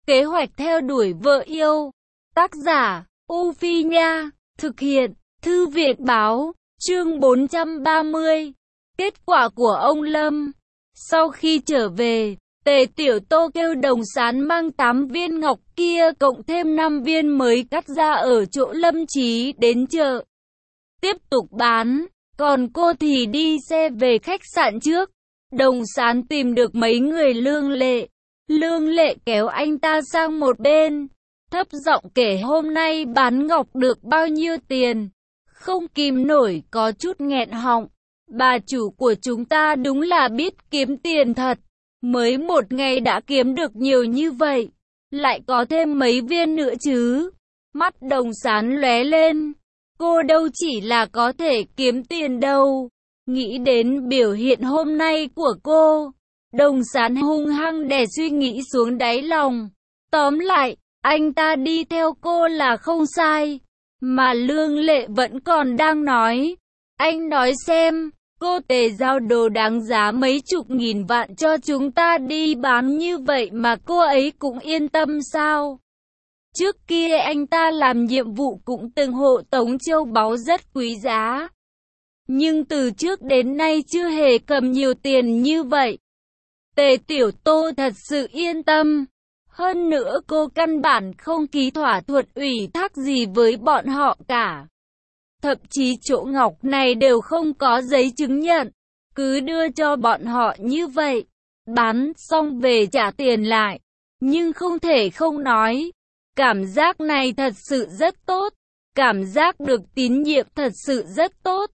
Kế hoạch theo đuổi vợ yêu. Tác giả, U Phi Nha. Thực hiện, Thư viện Báo. Chương 430. Kết quả của ông Lâm. Sau khi trở về, Tề Tiểu Tô kêu Đồng Sán mang 8 viên ngọc kia cộng thêm 5 viên mới cắt ra ở chỗ Lâm Chí đến chợ. Tiếp tục bán, còn cô thì đi xe về khách sạn trước. Đồng Sán tìm được mấy người Lương Lệ. Lương Lệ kéo anh ta sang một bên, thấp giọng kể hôm nay bán ngọc được bao nhiêu tiền. Không kìm nổi có chút nghẹn họng. Bà chủ của chúng ta đúng là biết kiếm tiền thật. Mới một ngày đã kiếm được nhiều như vậy. Lại có thêm mấy viên nữa chứ. Mắt Đồng Sán lóe lên. Cô đâu chỉ là có thể kiếm tiền đâu. Nghĩ đến biểu hiện hôm nay của cô, Đồng Sán hung hăng đè suy nghĩ xuống đáy lòng. Tóm lại, anh ta đi theo cô là không sai. Mà Lương Lệ vẫn còn đang nói. Anh nói xem, cô Tề giao đồ đáng giá mấy chục nghìn vạn cho chúng ta đi bán như vậy mà cô ấy cũng yên tâm sao? Trước kia anh ta làm nhiệm vụ cũng từng hộ tống châu báu rất quý giá. Nhưng từ trước đến nay chưa hề cầm nhiều tiền như vậy. Tề Tiểu Tô thật sự yên tâm. Hơn nữa cô căn bản không ký thỏa thuận ủy thác gì với bọn họ cả. Thậm chí chỗ ngọc này đều không có giấy chứng nhận. Cứ đưa cho bọn họ như vậy. Bán xong về trả tiền lại. Nhưng không thể không nói. Cảm giác này thật sự rất tốt. Cảm giác được tín nhiệm thật sự rất tốt.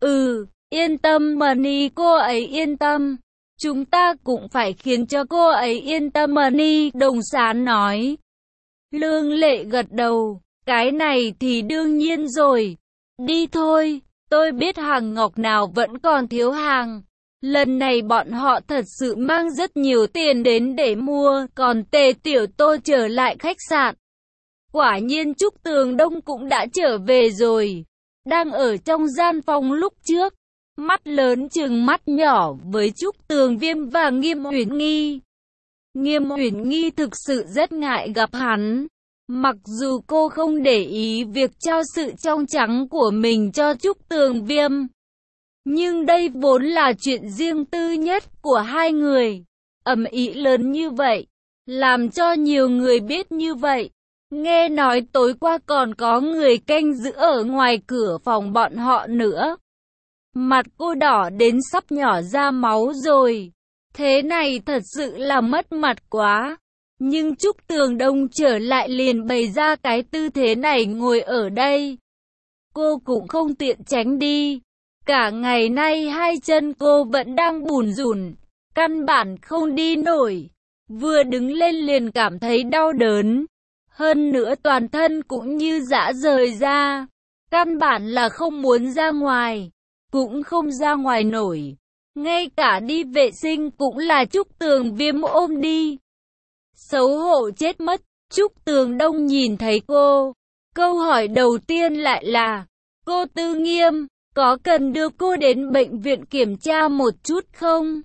Yên tâm Money, cô ấy yên tâm. Chúng ta cũng phải khiến cho cô ấy yên tâm Money, Đồng Sán nói. Lương Lệ gật đầu. Cái này thì đương nhiên rồi. Đi thôi, tôi biết hàng ngọc nào vẫn còn thiếu hàng. Lần này bọn họ thật sự mang rất nhiều tiền đến để mua, còn Tề Tiểu Tô trở lại khách sạn. Quả nhiên Trúc Tường Đông cũng đã trở về rồi. Đang ở trong gian phòng lúc trước. Mắt lớn chừng mắt nhỏ với Trúc Tường Viêm và Nghiêm Uyển Nghi. Nghiêm Uyển Nghi thực sự rất ngại gặp hắn. Mặc dù cô không để ý việc trao sự trong trắng của mình cho Trúc Tường Viêm. Nhưng đây vốn là chuyện riêng tư nhất của hai người. Ầm ĩ lớn như vậy. Làm cho nhiều người biết như vậy. Nghe nói tối qua còn có người canh giữ ở ngoài cửa phòng bọn họ nữa. Mặt cô đỏ đến sắp nhỏ ra máu rồi. Thế này thật sự là mất mặt quá. Nhưng Trúc Tường Đông trở lại liền bày ra cái tư thế này ngồi ở đây. Cô cũng không tiện tránh đi. Cả ngày nay hai chân cô vẫn đang bủn rủn. Căn bản không đi nổi. Vừa đứng lên liền cảm thấy đau đớn. Hơn nữa toàn thân cũng như rã rời ra. Căn bản là không muốn ra ngoài. Cũng không ra ngoài nổi. Ngay cả đi vệ sinh cũng là Trúc Tường Viêm ôm đi. Xấu hổ chết mất. Trúc Tường Đông nhìn thấy cô. Câu hỏi đầu tiên lại là, cô Tư Nghiêm, có cần đưa cô đến bệnh viện kiểm tra một chút không?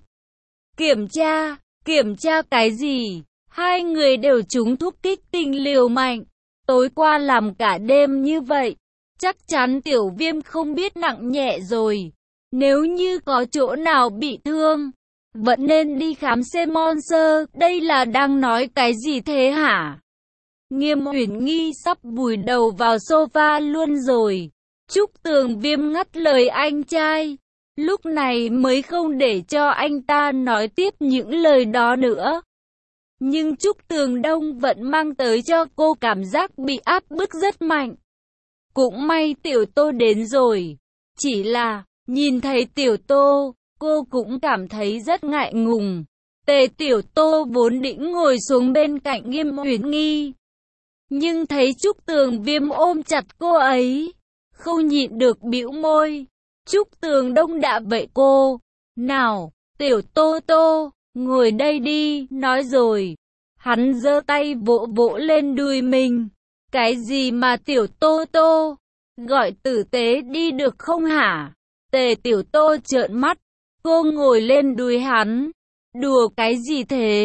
Kiểm tra cái gì? Hai người đều trúng thuốc kích tình liều mạnh. Tối qua làm cả đêm như vậy. Chắc chắn Tiểu Viêm không biết nặng nhẹ rồi. Nếu như có chỗ nào bị thương, vẫn nên đi khám xem Monster. Đây là đang nói cái gì thế hả? Nghiêm Uyển Nghi sắp vùi đầu vào sofa luôn rồi. Trúc Tường Viêm ngắt lời anh trai. Lúc này mới không để cho anh ta nói tiếp những lời đó nữa. Nhưng Trúc Tường Đông vẫn mang tới cho cô cảm giác bị áp bức rất mạnh. Cũng may Tiểu Tô đến rồi. Chỉ là, nhìn thấy Tiểu Tô, cô cũng cảm thấy rất ngại ngùng. Tề Tiểu Tô vốn định ngồi xuống bên cạnh Nghiêm Uyển Nghi. Nhưng thấy Trúc Tường Viêm ôm chặt cô ấy, không nhịn được bĩu môi. Trúc Tường Đông đã vậy cô. Nào, Tiểu Tô Tô, ngồi đây đi, nói rồi. Hắn giơ tay vỗ vỗ lên đùi mình. Cái gì mà Tiểu Tô Tô? Gọi tử tế đi được không hả? Tề Tiểu Tô trợn mắt. Cô ngồi lên đùi hắn. Đùa cái gì thế?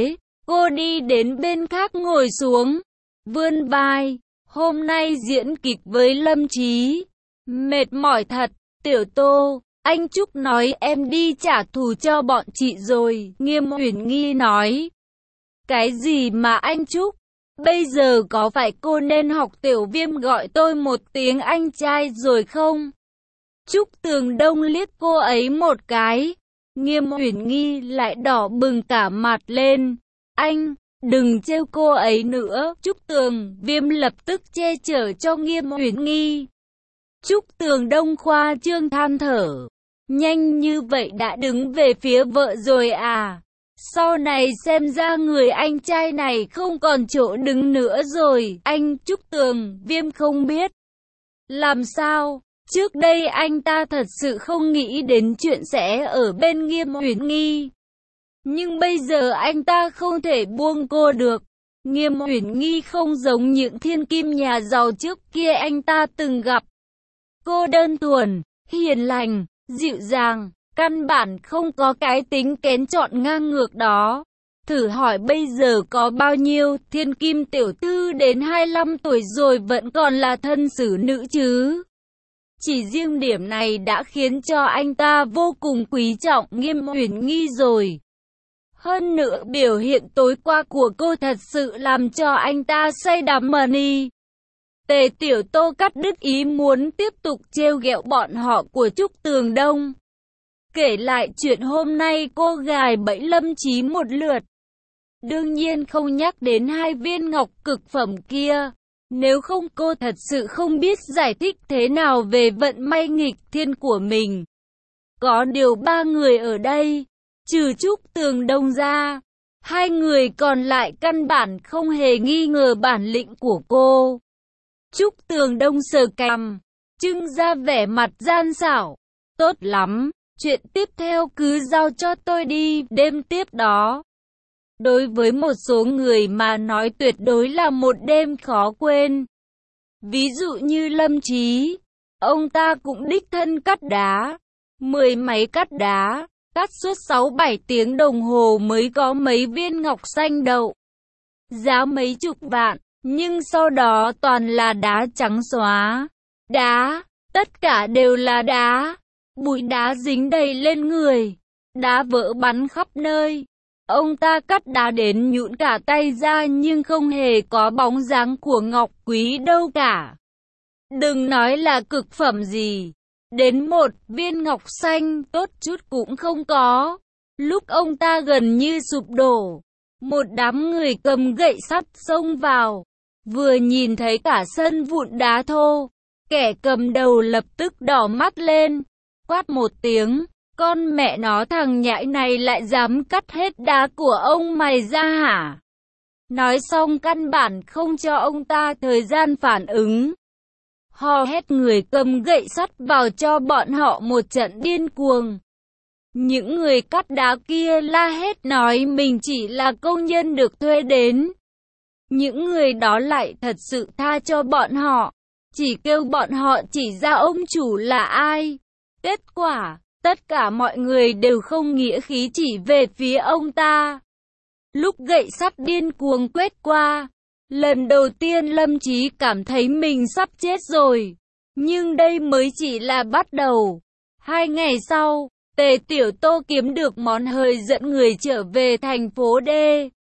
Cô đi đến bên khác ngồi xuống, vươn vai. Hôm nay diễn kịch với Lâm Chí, mệt mỏi thật. Tiểu Tô, anh Trúc nói em đi trả thù cho bọn chị rồi. Nghiêm Uyển Nghi nói. Cái gì mà anh Trúc? Bây giờ có phải cô nên học Tiểu Viêm gọi tôi một tiếng anh trai rồi không? Trúc Tường Đông liếc cô ấy một cái. Nghiêm Uyển Nghi lại đỏ bừng cả mặt lên. Anh, đừng trêu cô ấy nữa. Trúc Tường Viêm lập tức che chở cho Nghiêm Uyển Nghi. Trúc Tường Đông khoa trương than thở. Nhanh như vậy đã đứng về phía vợ rồi à? Sau này xem ra người anh trai này không còn chỗ đứng nữa rồi. Anh Trúc Tường Viêm không biết làm sao. Trước đây anh ta thật sự không nghĩ đến chuyện sẽ ở bên Nghiêm Uyển Nghi. Nhưng bây giờ anh ta không thể buông cô được. Nghiêm Uyển Nghi không giống những thiên kim nhà giàu trước kia anh ta từng gặp. Cô đơn thuần, hiền lành, dịu dàng, căn bản không có cái tính kén chọn ngang ngược đó. Thử hỏi bây giờ có bao nhiêu thiên kim tiểu thư đến 25 tuổi rồi vẫn còn là thân xử nữ chứ? Chỉ riêng điểm này đã khiến cho anh ta vô cùng quý trọng Nghiêm Uyển Nghi rồi. Hơn nữa biểu hiện tối qua của cô thật sự làm cho anh ta say đắm money. Tề Tiểu Tô cắt đứt ý muốn tiếp tục trêu ghẹo bọn họ của Trúc Tường Đông. Kể lại chuyện hôm nay cô gài bẫy Lâm Chí một lượt. Đương nhiên không nhắc đến 2 viên ngọc cực phẩm kia. Nếu không cô thật sự không biết giải thích thế nào về vận may nghịch thiên của mình. Có điều 3 người ở đây, trừ Trúc Tường Đông ra, 2 người còn lại căn bản không hề nghi ngờ bản lĩnh của cô. Trúc Tường Đông sờ cằm, trưng ra vẻ mặt gian xảo. Tốt lắm, chuyện tiếp theo cứ giao cho tôi đi. Đêm tiếp đó, đối với một số người mà nói tuyệt đối là một đêm khó quên. Ví dụ như Lâm Chí, ông ta cũng đích thân cắt đá. 10 máy cắt đá, cắt suốt 6-7 tiếng đồng hồ mới có mấy viên ngọc xanh đậu. Giá mấy chục vạn, nhưng sau đó toàn là đá trắng xóa. Đá, tất cả đều là đá. Bụi đá dính đầy lên người, đá vỡ bắn khắp nơi. Ông ta cắt đá đến nhũn cả tay ra nhưng không hề có bóng dáng của ngọc quý đâu cả. Đừng nói là cực phẩm gì, đến một viên ngọc xanh tốt chút cũng không có. Lúc ông ta gần như sụp đổ, một đám người cầm gậy sắt xông vào. Vừa nhìn thấy cả sân vụn đá thô, kẻ cầm đầu lập tức đỏ mắt lên, quát một tiếng. Con mẹ nó, thằng nhãi này lại dám cắt hết đá của ông mày ra hả? Nói xong căn bản không cho ông ta thời gian phản ứng. Hò hét người cầm gậy sắt vào cho bọn họ một trận điên cuồng. Những người cắt đá kia la hét nói mình chỉ là công nhân được thuê đến. Những người đó lại thật sự tha cho bọn họ, chỉ kêu bọn họ chỉ ra ông chủ là ai. Kết quả, tất cả mọi người đều không nghĩa khí chỉ về phía ông ta. Lúc gậy sắt điên cuồng quét qua, lần đầu tiên Lâm Chí cảm thấy mình sắp chết rồi. Nhưng đây mới chỉ là bắt đầu. 2 ngày sau, Tề Tiểu Tô kiếm được món hời dẫn người trở về thành phố D.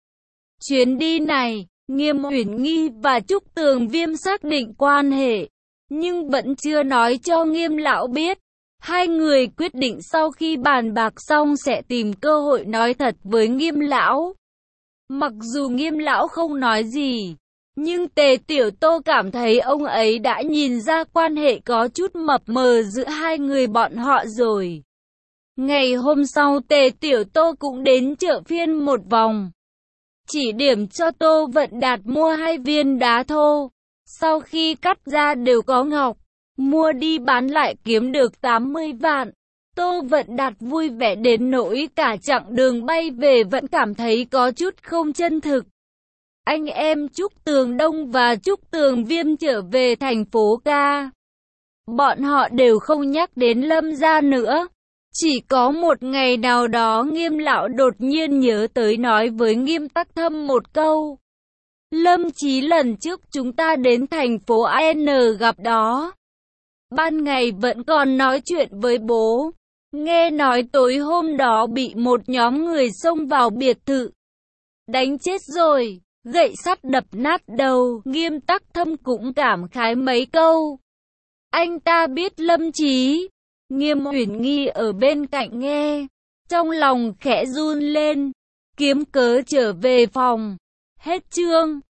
Chuyến đi này, Nghiêm Uyển Nghi và Trúc Tường Viêm xác định quan hệ, nhưng vẫn chưa nói cho Nghiêm lão biết. 2 người quyết định sau khi bàn bạc xong sẽ tìm cơ hội nói thật với Nghiêm lão. Mặc dù Nghiêm lão không nói gì, nhưng Tề Tiểu Tô cảm thấy ông ấy đã nhìn ra quan hệ có chút mập mờ giữa 2 người bọn họ rồi. Ngày hôm sau Tề Tiểu Tô cũng đến chợ phiên một vòng, chỉ điểm cho Tô Vận Đạt mua 2 viên đá thô. Sau khi cắt ra đều có ngọc, mua đi bán lại kiếm được 80 vạn. Tô Vận Đạt vui vẻ đến nỗi cả chặng đường bay về vẫn cảm thấy có chút không chân thực. Anh em Trúc Tường Đông và Trúc Tường Viêm trở về thành phố ca. Bọn họ đều không nhắc đến Lâm gia nữa. Chỉ có một ngày nào đó Nghiêm lão đột nhiên nhớ tới nói với Nghiêm Tắc Thâm một câu. Lâm Chí, lần trước chúng ta đến thành phố N gặp đó. Ban ngày vẫn còn nói chuyện với bố. Nghe nói tối hôm đó bị một nhóm người xông vào biệt thự. Đánh chết rồi, gậy sắt đập nát đầu. Nghiêm Tắc Thâm cũng cảm khái mấy câu. Anh ta biết Lâm Chí. Nghiêm Uyển Nghi ở bên cạnh nghe, trong lòng khẽ run lên, kiếm cớ trở về phòng. Hết chương.